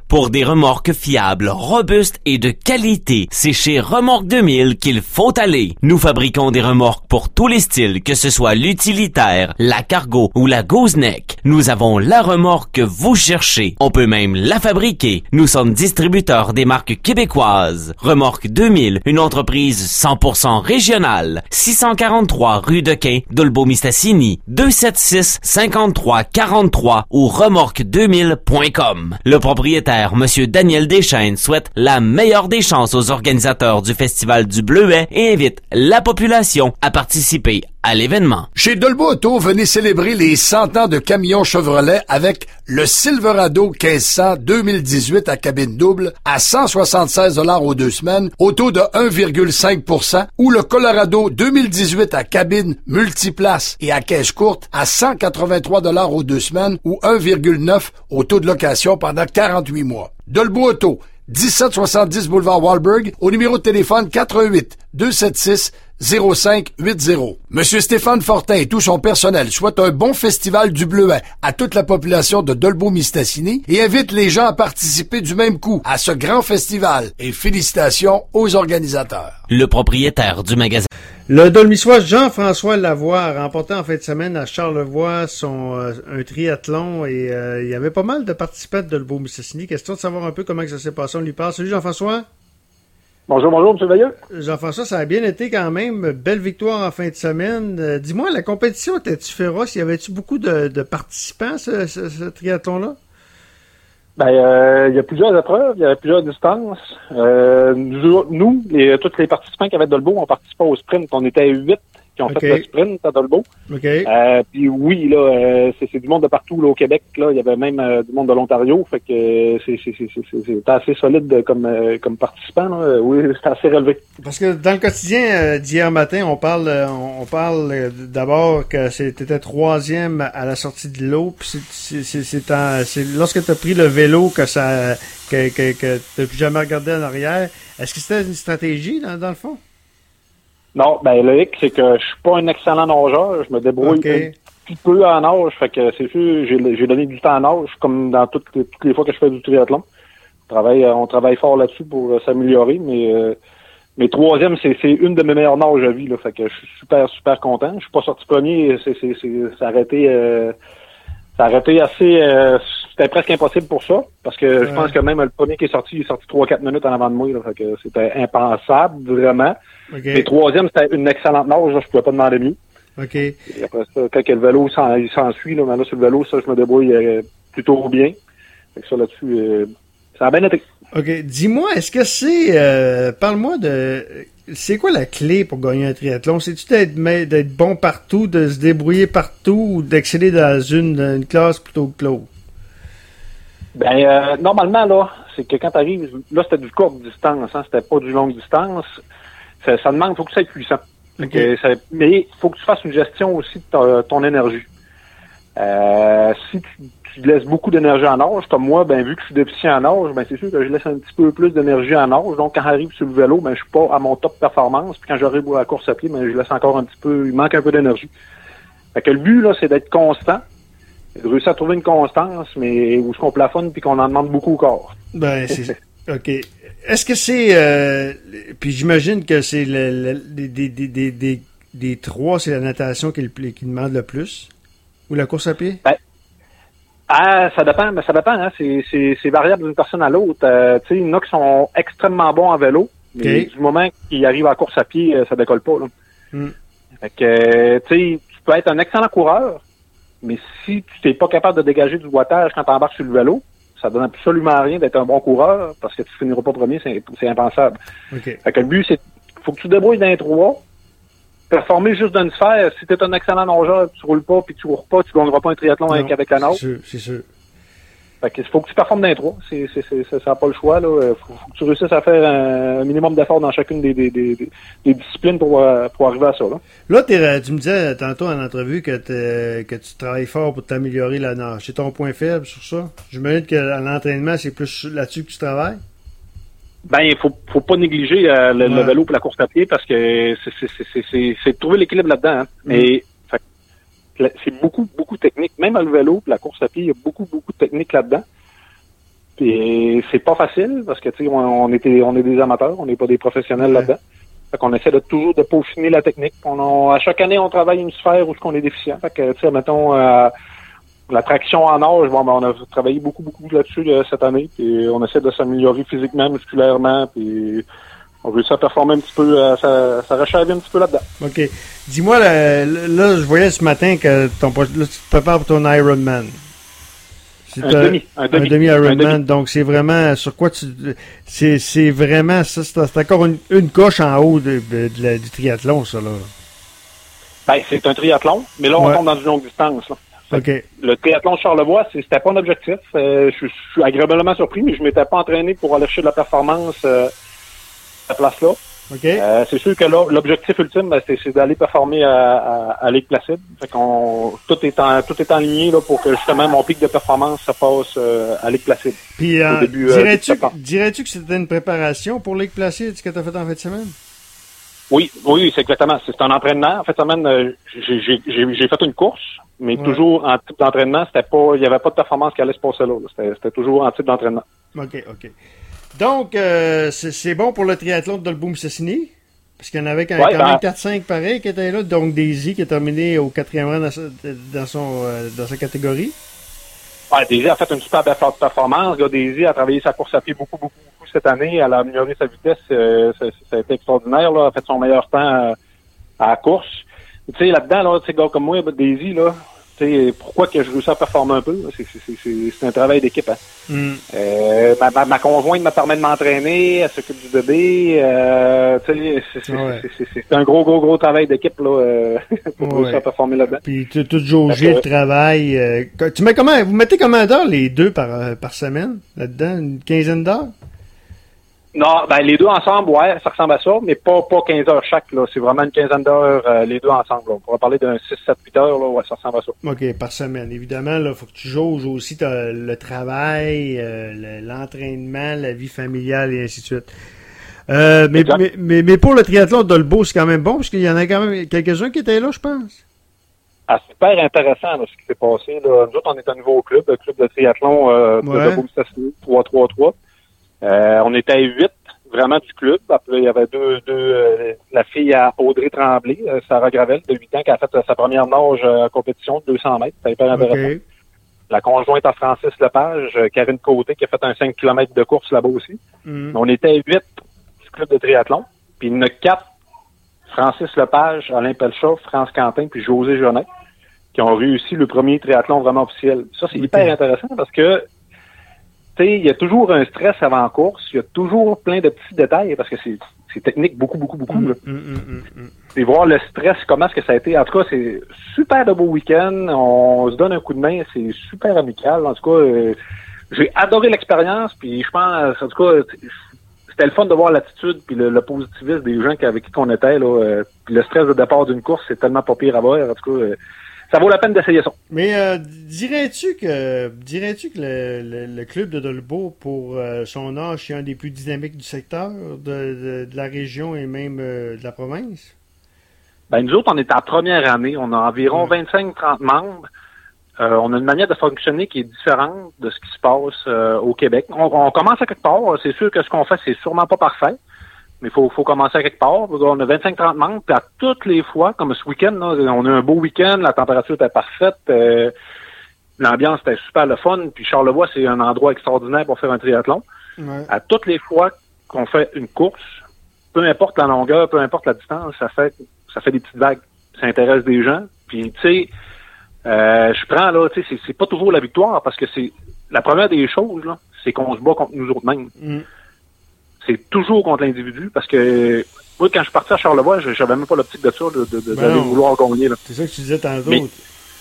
Pour des remorques fiables, robustes et de qualité, c'est chez Remorque 2000 qu'il faut aller. Nous fabriquons des remorques pour tous les styles, que ce soit l'utilitaire, la cargo ou la gooseneck. Nous avons la remorque que vous cherchez. On peut même la fabriquer. Nous sommes distributeurs des marques québécoises. Remorque 2000, une entreprise 100% régionale. 643 rue de Quin, Dolbeau-Mistassini, 276-5343 ou remorque2000.com. Le propriétaire, Monsieur Daniel Deschaines, souhaite la meilleure des chances aux organisateurs du Festival du Bleuet et invite la population à participer à l'événement. Chez Dolbeau Auto, venez célébrer les 100 ans de camions Chevrolet avec le Silverado 1500 2018 à cabine double à 176 $ aux 2 semaines, au taux de 1,5 % ou le Colorado 2018 à cabine multiplace et à caisse courte à 183 $ aux 2 semaines ou 1,9 % au taux de location pendant 48 mois. Dolbeau Auto, 1770 boulevard Wahlberg, au numéro de téléphone 88 276 0580. Monsieur Stéphane Fortin et tout son personnel souhaitent un bon festival du Bleuet à toute la population de Dolbeau-Mistassini et invitent les gens à participer du même coup à ce grand festival. Et félicitations aux organisateurs. Le propriétaire du magasin. Le Dolmissois Jean-François Lavoie a remporté en fin de semaine à Charlevoix un triathlon et il y avait pas mal de participants de Dolbeau-Mistassini. Question de savoir un peu comment ça s'est passé. On lui parle. Salut Jean-François. Bonjour, M. Veilleux. Jean-François, ça a bien été quand même. Belle victoire en fin de semaine. Dis-moi, la compétition était-tu féroce? Y avait-tu beaucoup de participants, ce triathlon-là? Il y a plusieurs épreuves, il y avait plusieurs distances. Tous les participants qui avaient Dolbeau ont participé au sprint. On était 8 qui ont fait le sprint à Dolbeau. Puis oui, là, c'est du monde de partout là, au Québec. Là, il y avait même du monde de l'Ontario. Fait que c'est assez solide comme participant. Là. Oui, c'est assez relevé. Parce que dans le quotidien d'hier matin, on parle d'abord que c'était 3e à la sortie de l'eau. Puis c'est lorsque tu as pris le vélo que t'as plus jamais regardé en arrière. Est-ce que c'était une stratégie dans le fond? Non, le hic, c'est que je suis pas un excellent nageur. Je me débrouille un petit peu en nage. Fait que c'est sûr, j'ai donné du temps en nage, comme dans toutes les fois que je fais du triathlon. On travaille fort là-dessus pour s'améliorer, mais 3e, c'est une de mes meilleures nages à vie, là. Fait que je suis super, super content. Je suis pas sorti premier. Ça a arrêté assez, c'était presque impossible pour ça. Parce que je pense que même le premier qui est sorti 3-4 minutes en avant de moi, là. Fait que c'était impensable, vraiment. Mais 3e, c'était une excellente nage, là, je pouvais pas demander mieux. Et après ça, quand le vélo il s'ensuit, là, sur le vélo, ça, je me débrouille plutôt bien. Fait que ça, là-dessus, ça a bien été. Dis-moi, est-ce que c'est... parle-moi de... C'est quoi la clé pour gagner un triathlon? C'est-tu d'être bon partout, de se débrouiller partout ou d'exceller dans une classe plutôt que l'autre? Normalement, là, c'est que quand t'arrives... Là, c'était du courte distance, hein, c'était pas du longue distance. Ça demande, faut que tu sois puissant. Mais il faut que tu fasses une gestion aussi de ton énergie. Si tu laisses beaucoup d'énergie en nage, comme moi, vu que je suis déficient en nage, c'est sûr que je laisse un petit peu plus d'énergie en nage. Donc, quand j'arrive sur le vélo, je suis pas à mon top performance. Puis quand j'arrive à la course à pied, je laisse encore un petit peu, il manque un peu d'énergie. Fait que le but, là, c'est d'être constant, de réussir à trouver une constance, mais où est-ce qu'on plafonne puis qu'on en demande beaucoup au corps. OK. Est-ce que c'est... puis j'imagine que c'est des 3, c'est la natation qui demande le plus? Ou la course à pied? Ça dépend, hein. C'est variable d'une personne à l'autre. Il y en a qui sont extrêmement bons en vélo, mais du moment qu'ils arrivent à la course à pied, ça décolle pas, là. Fait que, tu peux être un excellent coureur, mais si tu n'es pas capable de dégager du wattage quand tu embarques sur le vélo, ça donne absolument rien d'être un bon coureur parce que tu finiras pas premier, c'est impensable. Fait que le but, c'est faut que tu débrouilles dans les 3, performer juste d'une sphère. Si tu es un excellent nageur, tu roules pas puis tu cours pas, tu gagneras pas un triathlon avec la nage. C'est sûr. Fait que faut que tu performes dans les 3. Ça n'a pas le choix, là. Faut que tu réussisses à faire un minimum d'efforts dans chacune des disciplines pour arriver à ça, là. Là, tu me disais tantôt en entrevue que tu travailles fort pour t'améliorer la nage. C'est ton point faible sur ça? J'imagine que l'entraînement, c'est plus là-dessus que tu travailles? Il faut pas négliger le vélo pour la course à pied parce que c'est de trouver l'équilibre là-dedans, hein. Mais c'est beaucoup, beaucoup technique. Même à le vélo, la course à pied, il y a beaucoup, beaucoup de technique là-dedans. Et c'est pas facile parce que, tu sais, on est des amateurs, on n'est pas des professionnels là-dedans. Fait qu'on essaie toujours de peaufiner la technique. À chaque année, on travaille une sphère où on est déficient. Fait que, tu sais, mettons, la traction en nage, on a travaillé beaucoup là-dessus cette année. Puis on essaie de s'améliorer physiquement, musculairement, puis on réussit à performer un petit peu, ça rechève un petit peu là-dedans. OK. Dis-moi, là, je voyais ce matin que tu te prépares pour ton Ironman. Un demi Ironman. Donc, c'est vraiment sur quoi c'est vraiment ça. C'est encore une coche en haut du triathlon, ça, là. Ben, c'est un triathlon, mais là, on tombe dans une longue distance, là. Okay. Le triathlon de Charlevoix, c'était pas un objectif. Je suis agréablement surpris, mais je m'étais pas entraîné pour aller chercher de la performance à cette place-là. Okay. C'est sûr que là, l'objectif ultime, c'est d'aller performer à Lake Placid. Fait qu'on tout est aligné là pour que justement mon pic de performance se passe à Lake Placid. Puis dirais-tu que c'était une préparation pour Lake Placid, ce que tu as fait en fin de semaine? Oui, c'est exactement. C'est un entraînement. En fin de semaine, j'ai fait une course, mais toujours en type d'entraînement. Il y avait pas de performance qui allait se passer là. C'était toujours en type d'entraînement. OK. Donc, c'est bon pour le triathlon de Dolbeau-Mistassini, parce qu'il y en avait quand même 4-5 pareils qui étaient là, donc Daisy qui a terminé au 4e rang dans sa catégorie. Ouais, Daisy a fait une super performance. Daisy a travaillé sa course à pied beaucoup cette année. Elle a amélioré sa vitesse. Ça a été extraordinaire. Là. Elle a fait son meilleur temps à la course. Tu sais, là-dedans, là, tu sais, gars comme moi, Daisy, là, tu sais, pourquoi que je réussis à performer un peu? C'est un travail d'équipe. Hein. Ma conjointe me permet de m'entraîner, elle s'occupe du bébé. C'est un gros travail d'équipe là pour réussir à performer là-dedans. Puis tu as tout jaugé le travail. Vous mettez combien d'heures les deux par semaine là-dedans? Une quinzaine d'heures? Non, les deux ensemble, ça ressemble à ça, mais pas 15 heures chaque, là. C'est vraiment une quinzaine d'heures, les deux ensemble, là. On pourrait parler d'un 6, 7, 8 heures, là, ça ressemble à ça. OK, par semaine. Évidemment, là, faut que tu jauges aussi le travail, l'entraînement, la vie familiale et ainsi de suite. Mais pour le triathlon de Dolbeau, c'est quand même bon, parce qu'il y en a quand même quelques-uns qui étaient là, je pense. Ah, super intéressant, là, ce qui s'est passé, là. Nous autres, on est un nouveau club, le club de triathlon, de Dolbeau-Mistassini, 3-3-3. On était à 8 vraiment du club. Après, il y avait deux la fille à Audrey Tremblay, Sarah Gravel, de 8 ans, qui a fait sa première nage en compétition de 200 mètres. C'était hyper intéressant. Okay. La conjointe à Francis Lepage, Karine Côté, qui a fait un 5 km de course là-bas aussi. On était à 8 du club de triathlon. Puis il y en a 4, Francis Lepage, Alain Pelchat, France Quentin, puis José Jonet, qui ont réussi le premier triathlon vraiment officiel. Ça, c'est hyper intéressant parce que il y a toujours un stress avant la course, il y a toujours plein de petits détails parce que c'est technique beaucoup. Là. Et voir le stress, comment est-ce que ça a été. En tout cas, c'est super de beau week-end, on se donne un coup de main, c'est super amical. En tout cas, j'ai adoré l'expérience, puis je pense, en tout cas, c'était le fun de voir l'attitude puis le positivisme des gens avec qui on était. Là, puis le stress de départ d'une course, c'est tellement pas pire à voir. En tout cas, ça vaut la peine d'essayer ça. Mais dirais-tu que le club de Dolbeau, pour son âge, c'est un des plus dynamiques du secteur, de la région et même de la province? Nous autres, on est en première année. On a environ 25-30 membres. On a une manière de fonctionner qui est différente de ce qui se passe au Québec. On commence à quelque part. C'est sûr que ce qu'on fait, c'est sûrement pas parfait. Mais faut commencer à quelque part. On a 25-30 membres, puis à toutes les fois, comme ce week-end, là, on a un beau week-end, la température était parfaite, l'ambiance était super le fun, puis Charlevoix, c'est un endroit extraordinaire pour faire un triathlon. Ouais. À toutes les fois qu'on fait une course, peu importe la longueur, peu importe la distance, ça fait des petites vagues. Ça intéresse des gens. Puis, tu sais, je prends, là, tu sais, c'est pas toujours la victoire, parce que c'est la première des choses, là, c'est qu'on se bat contre nous autres mêmes. C'est toujours contre l'individu, parce que moi, quand je suis parti à Charlevoix, j'avais même pas l'optique de ça, d'aller vouloir gagner. Là. C'est ça que tu disais tantôt. Mais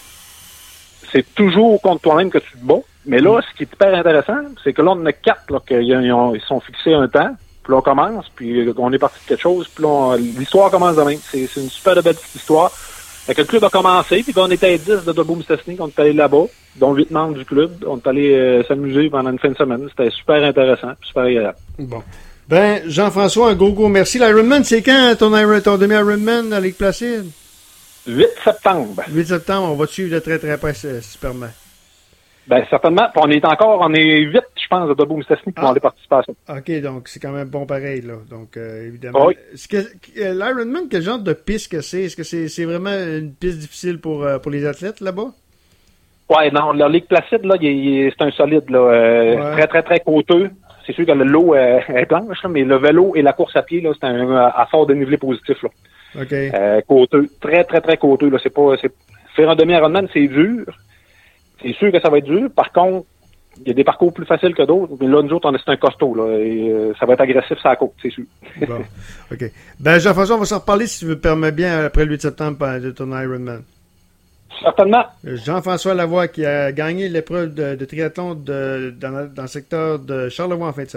c'est toujours contre toi-même que tu te bats. Mais là, ce qui est hyper intéressant, c'est que là, on en a 4 là, ils sont fixés un temps, puis là, on commence, puis on est parti de quelque chose, puis là, l'histoire commence demain. C'est une super belle petite histoire. Fait que le club a commencé, puis on était à 10 de Dolbeau-Mistassini, on est allé là-bas, dont 8 membres du club. On est allé s'amuser pendant une fin de semaine. C'était super intéressant, super agréable. Bon. Jean-François, un go, merci. L'Ironman, c'est quand ton demi-Ironman à Lake Placid? 8 septembre. 8 septembre, on va te suivre de très très près, superman. Ben, certainement. Puis on est 8, je pense, de Debout-Mistassini qui vont aller participer à ça. OK, donc c'est quand même bon pareil, là. Donc, évidemment. Oui. L'Ironman, quel genre de piste que c'est? Est-ce que c'est vraiment une piste difficile pour les athlètes là-bas? Ouais, non, la Ligue Placide, là, c'est un solide, là. Très, très, très côteux. C'est sûr que l'eau est blanche, là, mais le vélo et la course à pied, là, c'est à fort dénivelé positif, là. OK. Côteux. Très, très, très côteux, là. Faire un demi-Ironman, c'est dur. C'est sûr que ça va être dur. Par contre, il y a des parcours plus faciles que d'autres. Mais là, nous autres, c'est un costaud, là. Et ça va être agressif, ça à côte, c'est sûr. Bon. OK. Ben, Jean-François, on va s'en reparler si tu me permets bien après le 8 septembre de ton Ironman. Certainement. Jean-François Lavoie qui a gagné l'épreuve de triathlon dans le secteur de Charlevoix en fin de semaine.